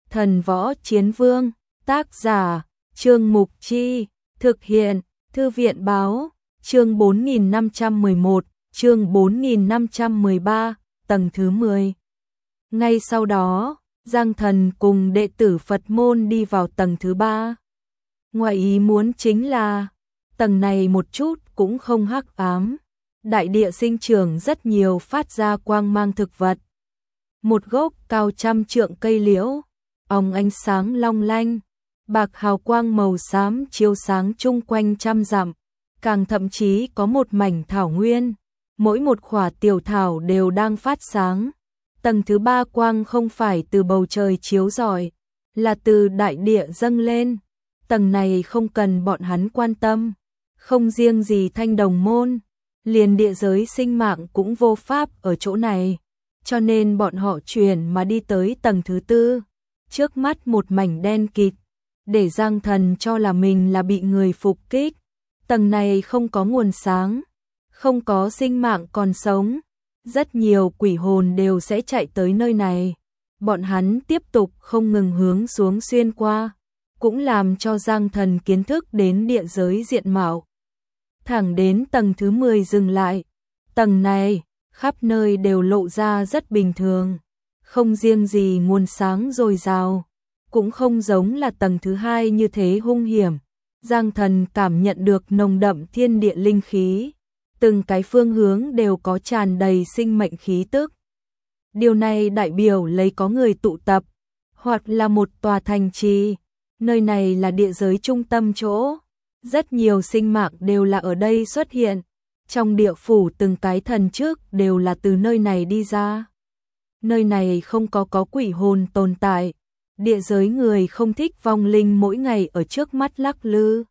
Thần Võ Chiến Vương, tác giả, Trương Mục Chi, thực hiện, Thư viện Báo, chương 4511, chương 4513, tầng thứ 10. Ngay sau đó, Giang Thần cùng đệ tử Phật môn đi vào tầng thứ 3. Ngoài ý muốn chính là, tầng này một chút cũng không hắc ám. Đại địa sinh trưởng rất nhiều phát ra quang mang thực vật. Một gốc cao trăm trượng cây liễu, óng ánh sáng long lanh, bạc hào quang màu xám chiếu sáng chung quanh trăm dặm, càng thậm chí có một mảnh thảo nguyên, mỗi một khỏa tiểu thảo đều đang phát sáng. Tầng thứ 3 quang không phải từ bầu trời chiếu rọi, là từ đại địa dâng lên. Tầng này không cần bọn hắn quan tâm, không riêng gì Thanh Đồng môn, liền địa giới sinh mạng cũng vô pháp ở chỗ này, cho nên bọn họ chuyển mà đi tới tầng thứ 4. Trước mắt một mảnh đen kịt, để Giang Thần cho là mình là bị người phục kích. Tầng này không có nguồn sáng, không có sinh mạng còn sống, rất nhiều quỷ hồn đều sẽ chạy tới nơi này. Bọn hắn tiếp tục không ngừng hướng xuống xuyên qua, cũng làm cho Giang Thần kiến thức đến địa giới diện mạo. Thẳng đến tầng thứ 10 dừng lại. Tầng này, khắp nơi đều lộ ra rất bình thường, không riêng gì nguồn sáng dồi dào, cũng không giống là tầng thứ 2 như thế hung hiểm. Giang Thần cảm nhận được nồng đậm thiên địa linh khí, từng cái phương hướng đều có tràn đầy sinh mệnh khí tức. Điều này đại biểu lấy có người tụ tập, hoặc là một tòa thành trì. Nơi này là địa giới trung tâm chỗ, rất nhiều sinh mạng đều là ở đây xuất hiện. Trong địa phủ từng cái thần trước đều là từ nơi này đi ra. Nơi này không có quỷ hồn tồn tại. Địa giới người không thích vong linh mỗi ngày ở trước mắt lắc lư.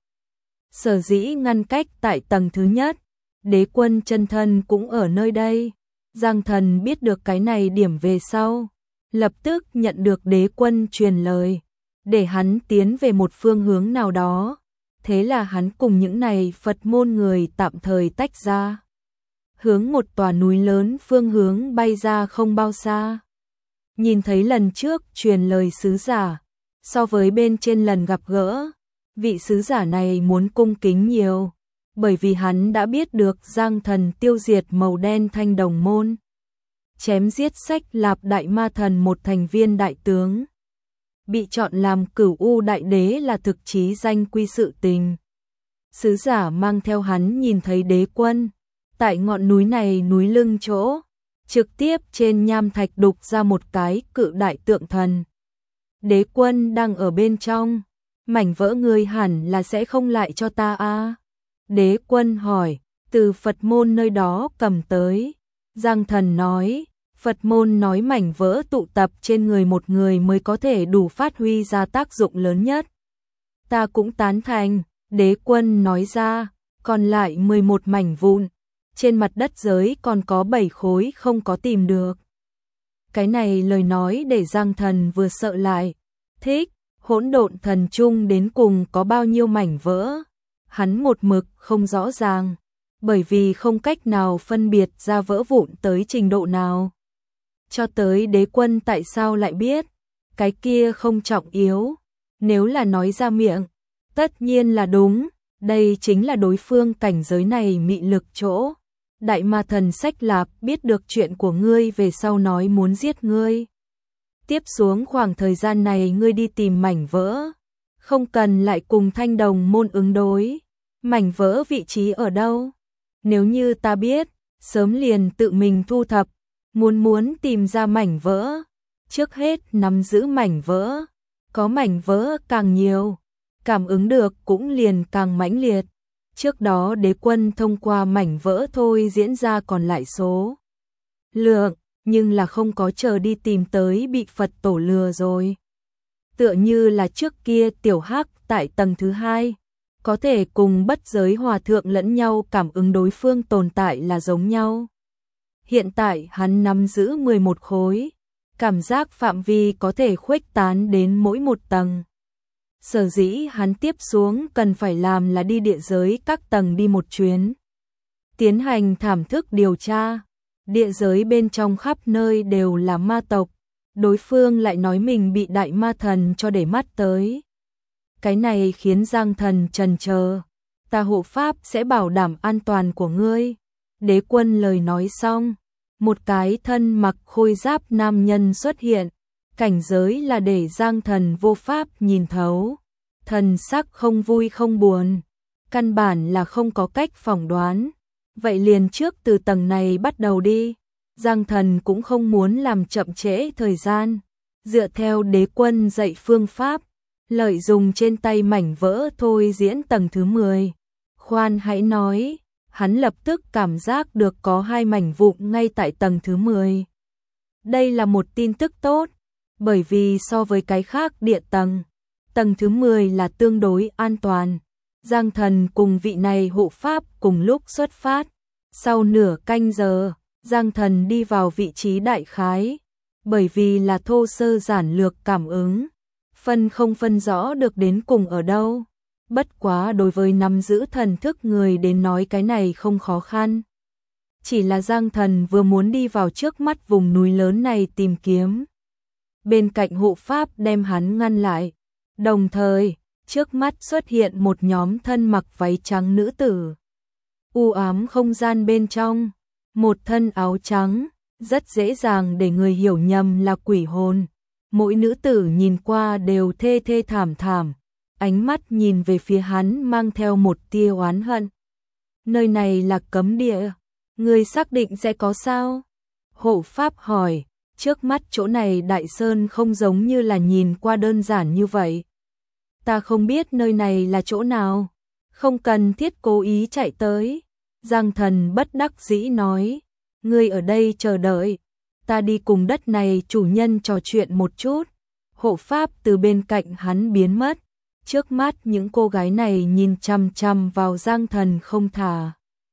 Sở dĩ ngăn cách tại tầng thứ nhất, đế quân chân thân cũng ở nơi đây. Giang Thần biết được cái này điểm về sau, lập tức nhận được đế quân truyền lời, để hắn tiến về một phương hướng nào đó. Thế là hắn cùng những này Phật môn người tạm thời tách ra, hướng một tòa núi lớn phương hướng bay ra không bao xa. Nhìn thấy lần trước truyền lời sứ giả, so với bên trên lần gặp gỡ, vị sứ giả này muốn cung kính nhiều, bởi vì hắn đã biết được Giang Thần tiêu diệt màu đen Thanh Đồng môn, chém giết Sách Lạp Đại Ma Thần một thành viên đại tướng, bị chọn làm Cửu U Đại Đế là thực chí danh quy sự tình. Sứ giả mang theo hắn nhìn thấy đế quân, tại ngọn núi này núi lưng chỗ, trực tiếp trên nham thạch đục ra một cái cự đại tượng thần. Đế quân đang ở bên trong, mảnh vỡ ngươi hẳn là sẽ không lại cho ta a? Đế quân hỏi, từ Phật môn nơi đó cầm tới. Giang Thần nói, Phật môn nói mảnh vỡ tụ tập trên người một người mới có thể đủ phát huy ra tác dụng lớn nhất. Ta cũng tán thành, đế quân nói ra, còn lại 11 mảnh vụn, trên mặt đất giới còn có 7 khối không có tìm được. Cái này lời nói để Giang Thần vừa sợ lại, thích, hỗn độn thần chung đến cùng có bao nhiêu mảnh vỡ. Hắn một mực không rõ ràng, bởi vì không cách nào phân biệt ra vỡ vụn tới trình độ nào. Cho tới đế quân tại sao lại biết, cái kia không trọng yếu, nếu là nói ra miệng, tất nhiên là đúng, đây chính là đối phương cảnh giới này mị lực chỗ. Đại Ma Thần Sách Lạp biết được chuyện của ngươi về sau nói muốn giết ngươi. Tiếp xuống khoảng thời gian này ngươi đi tìm mảnh vỡ, không cần lại cùng Thanh Đồng môn ứng đối. Mảnh vỡ vị trí ở đâu? Nếu như ta biết, sớm liền tự mình thu thập. Muốn tìm ra mảnh vỡ, trước hết nắm giữ mảnh vỡ, có mảnh vỡ càng nhiều, cảm ứng được cũng liền càng mãnh liệt. Trước đó đế quân thông qua mảnh vỡ thôi diễn ra còn lại số lượng, nhưng là không có chờ đi tìm tới bị Phật tổ lừa rồi. Tựa như là trước kia tiểu hắc tại tầng thứ 2, có thể cùng bất giới hòa thượng lẫn nhau cảm ứng đối phương tồn tại là giống nhau. Hiện tại hắn nắm giữ 11 khối, cảm giác phạm vi có thể khuếch tán đến mỗi một tầng. Sở dĩ hắn tiếp xuống cần phải làm là đi địa giới các tầng đi một chuyến, tiến hành thảm thức điều tra. Địa giới bên trong khắp nơi đều là ma tộc, đối phương lại nói mình bị đại ma thần cho để mắt tới. Cái này khiến Giang Thần chần chờ. Ta hộ pháp sẽ bảo đảm an toàn của ngươi. Đế Quân lời nói xong, một cái thân mặc khôi giáp nam nhân xuất hiện, cảnh giới là để Giang Thần vô pháp nhìn thấu. Thần sắc không vui không buồn, căn bản là không có cách phỏng đoán. Vậy liền trước từ tầng này bắt đầu đi. Giang Thần cũng không muốn làm chậm trễ thời gian. Dựa theo Đế Quân dạy phương pháp, lợi dụng trên tay mảnh vỡ thôi diễn tầng thứ 10. Khoan hãy nói, hắn lập tức cảm giác được có 2 mảnh vụn ngay tại tầng thứ 10. Đây là một tin tức tốt, bởi vì so với cái khác địa tầng, tầng thứ 10 là tương đối an toàn. Giang Thần cùng vị này hộ pháp cùng lúc xuất phát. Sau nửa canh giờ, Giang Thần đi vào vị trí đại khái, bởi vì là thô sơ giản lược cảm ứng, không phân rõ được đến cùng ở đâu. Bất quá đối với nắm giữ thần thức người đến nói cái này không khó khăn. Chỉ là Giang Thần vừa muốn đi vào trước mắt vùng núi lớn này tìm kiếm. Bên cạnh hộ pháp đem hắn ngăn lại. Đồng thời, trước mắt xuất hiện một nhóm thân mặc váy trắng nữ tử. U ám không gian bên trong, một thân áo trắng, rất dễ dàng để người hiểu nhầm là quỷ hồn. Mỗi nữ tử nhìn qua đều thê thê thảm thảm, ánh mắt nhìn về phía hắn mang theo một tia oán hận. Nơi này là cấm địa, ngươi xác định sẽ có sao? Hộ pháp hỏi, trước mắt chỗ này Đại Sơn không giống như là nhìn qua đơn giản như vậy. Ta không biết nơi này là chỗ nào, không cần thiết cố ý chạy tới. Giang Thần bất đắc dĩ nói, ngươi ở đây chờ đợi, ta đi cùng đất này chủ nhân trò chuyện một chút. Hộ pháp từ bên cạnh hắn biến mất, trước mắt những cô gái này nhìn chằm chằm vào Giang Thần không thả.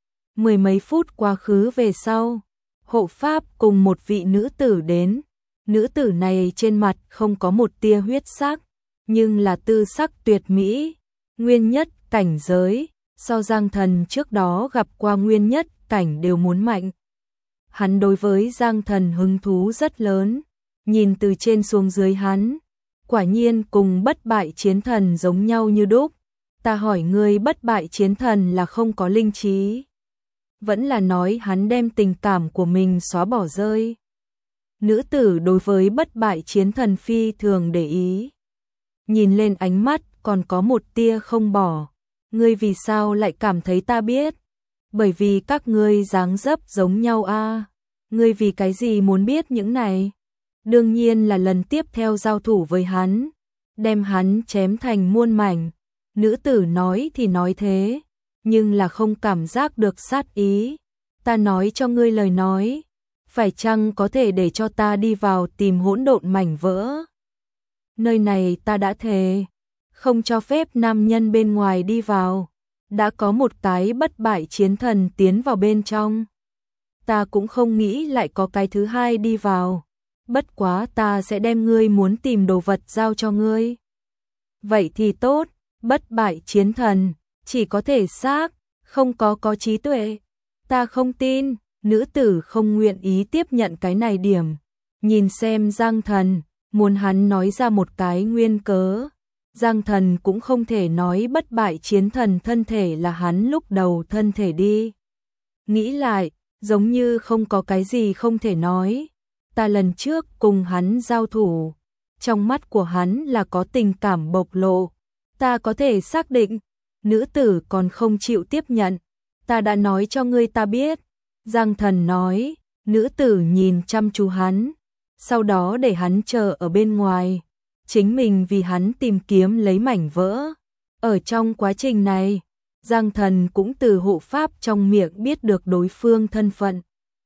10 mấy phút quá khứ về sau, hộ pháp cùng một vị nữ tử đến. Nữ tử này trên mặt không có một tia huyết sắc, nhưng là tư sắc tuyệt mỹ, nguyên nhất cảnh giới, so Giang Thần trước đó gặp qua nguyên nhất cảnh đều muốn mạnh. Hắn đối với Giang Thần hứng thú rất lớn, nhìn từ trên xuống dưới hắn, quả nhiên cùng bất bại chiến thần giống nhau như đúc. Ta hỏi ngươi, bất bại chiến thần là không có linh trí, vẫn là nói hắn đem tình cảm của mình xóa bỏ rơi? Nữ tử đối với bất bại chiến thần phi thường để ý, nhìn lên ánh mắt còn có một tia không bỏ. Ngươi vì sao lại cảm thấy ta biết? Bởi vì các ngươi dáng dấp giống nhau a. Ngươi vì cái gì muốn biết những này? Đương nhiên là lần tiếp theo giao thủ với hắn, đem hắn chém thành muôn mảnh. Nữ tử nói thì nói thế, nhưng là không cảm giác được sát ý. Ta nói cho ngươi lời nói, phải chăng có thể để cho ta đi vào tìm hỗn độn mảnh vỡ? Nơi này ta đã thề, không cho phép nam nhân bên ngoài đi vào. Đã có một cái bất bại chiến thần tiến vào bên trong, ta cũng không nghĩ lại có cái thứ hai đi vào. Bất quá ta sẽ đem ngươi muốn tìm đồ vật giao cho ngươi. Vậy thì tốt. Bất bại chiến thần chỉ có thể xác, không có trí tuệ. Ta không tin. Nữ tử không nguyện ý tiếp nhận cái này điểm. Nhìn xem Giang Thần, muốn hắn nói ra một cái nguyên cớ. Giang Thần cũng không thể nói bất bại chiến thần thân thể là hắn lúc đầu thân thể đi. Nghĩ lại, giống như không có cái gì không thể nói. Ta lần trước cùng hắn giao thủ, trong mắt của hắn là có tình cảm bộc lộ. Ta có thể xác định. Nữ tử còn không chịu tiếp nhận. Ta đã nói cho ngươi ta biết. Giang Thần nói. Nữ tử nhìn chăm chú hắn, sau đó để hắn chờ ở bên ngoài, chính mình vì hắn tìm kiếm lấy mảnh vỡ. Ở trong quá trình này, Giang Thần cũng từ hộ pháp trong miệng biết được đối phương thân phận.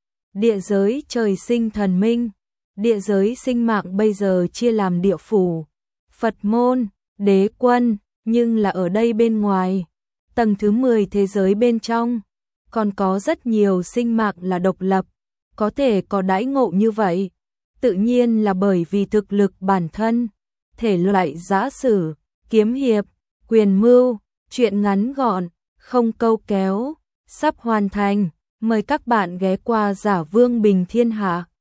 Địa giới trời sinh thần minh, địa giới sinh mạng bây giờ chia làm địa phủ, Phật môn, đế quân, nhưng là ở đây bên ngoài, tầng thứ 10 thế giới bên trong, còn có rất nhiều sinh mạng là độc lập, có thể có đãi ngộ như vậy, tự nhiên là bởi vì thực lực bản thân. Thể loại giã sử, kiếm hiệp, quyền mưu, truyện ngắn gọn, không câu kéo, sắp hoàn thành. Mời các bạn ghé qua Giả Vương Bình Thiên Hạ.